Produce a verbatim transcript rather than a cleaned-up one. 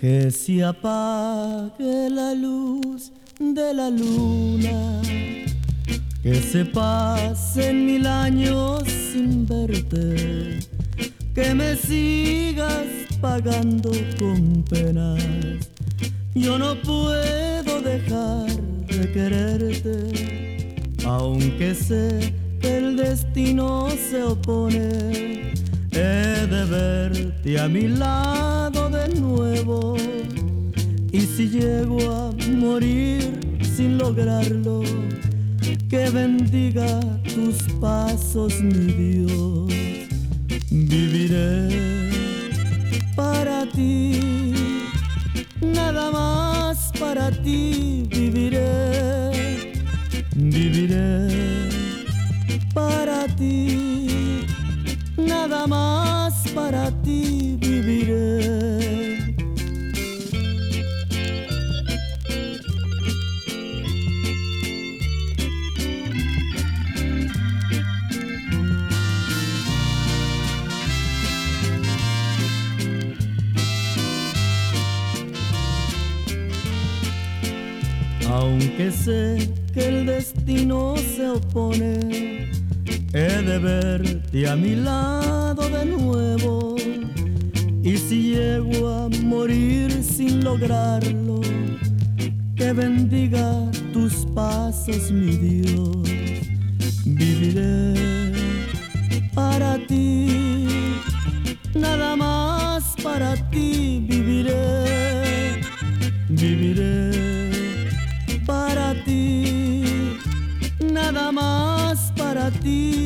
Que se apague la luz de la luna, que se pasen mil años sin verte, que me sigas pagando con penas. Yo no puedo dejar de quererte, aunque sé que el destino se opone. He de verte a mi lado de nuevo, y si llego a morir sin lograrlo, que bendiga tus pasos, mi Dios. Viviré para ti, nada más para ti viviré. Viviré para ti, nada más para ti viviré. Aunque sé que el destino se opone, he de verte a mi lado de nuevo, y si llego a morir sin lograrlo, que bendiga tus pasos, mi Dios. Viviré para ti, nada más para ti viviré. Viviré para ti, nada más para ti